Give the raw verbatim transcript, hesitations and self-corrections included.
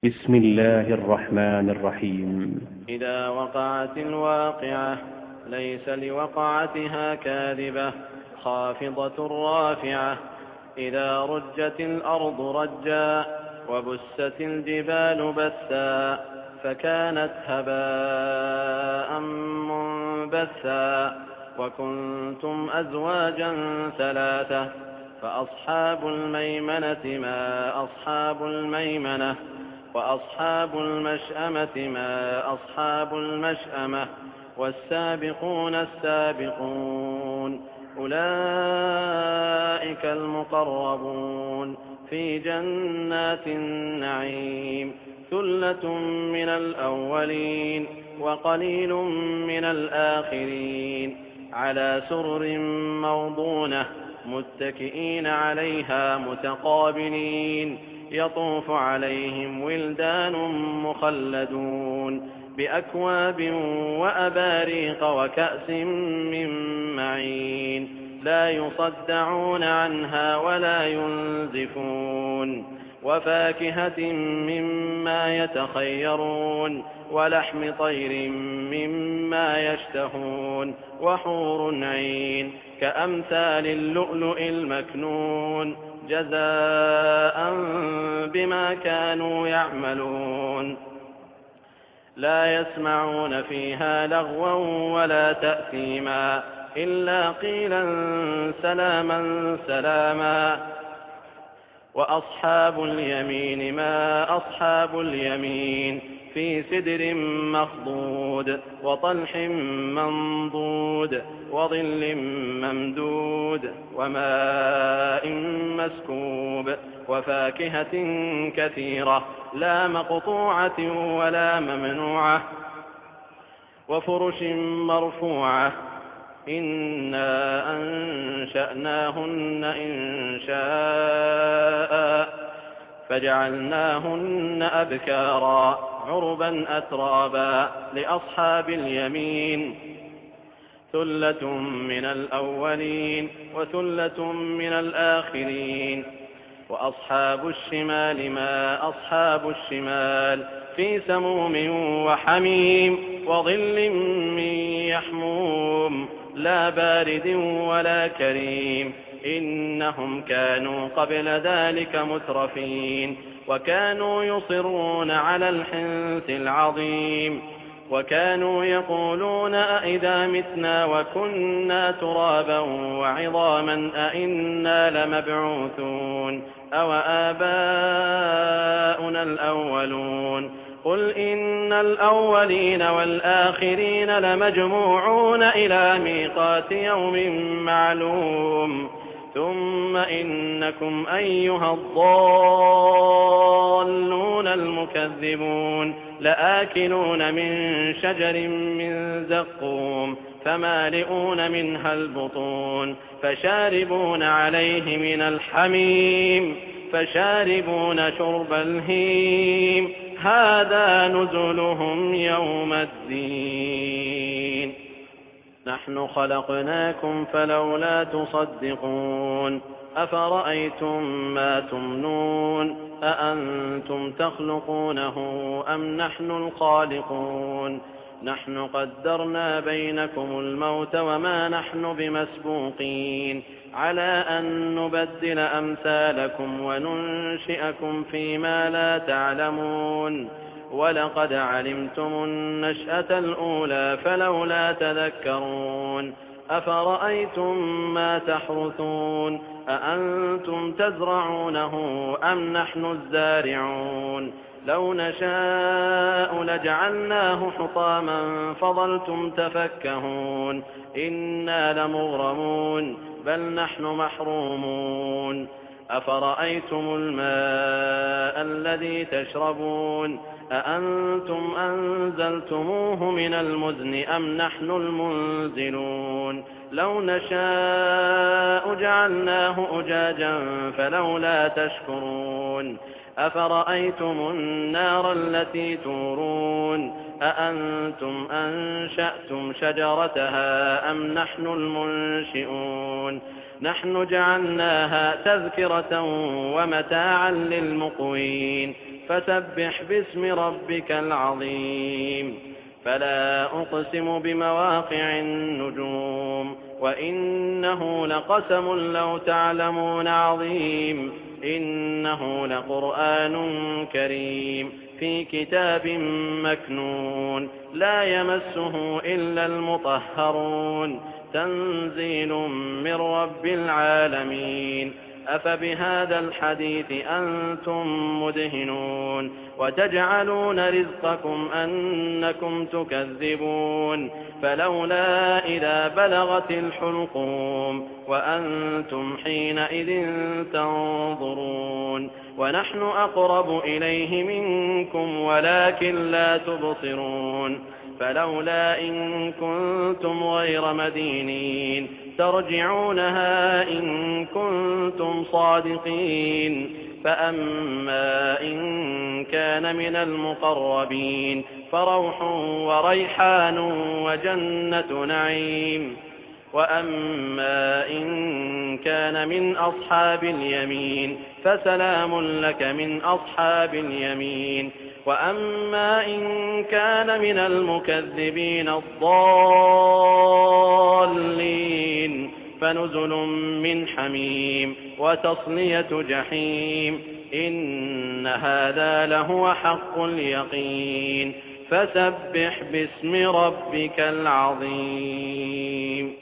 بسم الله الرحمن الرحيم. إذا وقعت الواقعة ليس لوقعتها كاذبة خافضة رافعة. إذا رجت الأرض رجا وبست الجبال بسا فكانت هباء منبثا وكنتم أزواجا ثلاثة فأصحاب الميمنة ما أصحاب الميمنة وأصحاب المشأمة ما أصحاب المشأمة والسابقون السابقون أولئك المقربون في جنات النعيم ثلة من الأولين وقليل من الآخرين على سرر موضونة متكئين عليها متقابلين يطوف عليهم ولدان مخلدون بأكواب وأباريق وكأس من معين لا يصدعون عنها ولا ينزفون وفاكهة مما يتخيرون ولحم طير مما يشتهون وحور عين كأمثال اللؤلؤ المكنون جزاء بما كانوا يعملون لا يسمعون فيها لغوا ولا تأثيما إلا قيلا سلاما سلاما وأصحاب اليمين ما أصحاب اليمين في سدر مخضود وطلح منضود وظل ممدود وماء مسكوب وفاكهة كثيرة لا مقطوعة ولا ممنوعة وفرش مرفوعة إنا أنشأناهن إنشاء فجعلناهن أبكارا عربا أترابا لأصحاب اليمين ثلة من الأولين وثلة من الآخرين وأصحاب الشمال ما أصحاب الشمال في سموم وحميم وظل من يحموم لا بارد ولا كريم إنهم كانوا قبل ذلك مترفين وكانوا يصرون على الحنث العظيم وكانوا يقولون أئذا متنا وكنا ترابا وعظاما أئنا لمبعوثون أو آباؤنا الأولون قل إن الأولين والآخرين لمجموعون إلى ميقات يوم معلوم ثم إنكم أيها الضالون المكذبون لآكلون من شجر من زقوم فمالئون منها البطون فشاربون عليه من الحميم فشاربون شرب الهيم هذا نزلهم يوم الدين نحن خلقناكم فلولا تصدقون أفرأيتم ما تمنون أأنتم تخلقونه أم نحن الخالقون نحن قدرنا بينكم الموت وما نحن بمسبوقين على أن نبدل أمثالكم وننشئكم فيما لا تعلمون ولقد علمتم النشأة الأولى فلولا تذكرون أفرأيتم ما تحرثون أأنتم تزرعونه أم نحن الزارعون لو نشاء لجعلناه حطاما فظلتم تفكهون إنا لمغرمون بل نحن محرومون أفرأيتم الماء الذي تشربون أأنتم أنزلتموه من المزن أم نحن المنزلون لو نشاء جعلناه أجاجا فلولا تشكرون أفرأيتم النار التي تورون أأنتم أنشأتم شجرتها أم نحن المنشئون نحن جعلناها تذكرة ومتاعا للمقوين فسبح باسم ربك العظيم فلا أقسم بمواقع النجوم وإنه لقسم لو تعلمون عظيم إنه لقرآن كريم في كتاب مكنون لا يمسه إلا المطهرون تنزيل من رب العالمين أفبهذا الحديث أنتم مدهنون وتجعلون رزقكم أنكم تكذبون فلولا إذا بلغت الحلقوم وأنتم حينئذ تنظرون ونحن أقرب إليه منكم ولكن لا تبصرون فلولا إن كنتم غير مدينين ترجعونها إن كنتم صادقين فأما إن كان من المقربين فروح وريحان وجنة نعيم وأما إن كان من أصحاب اليمين فسلام لك من أصحاب اليمين وأما إن كان من المكذبين الضالين فنزل من حميم وتصلية جحيم إن هذا لهو حق اليقين فسبح باسم ربك العظيم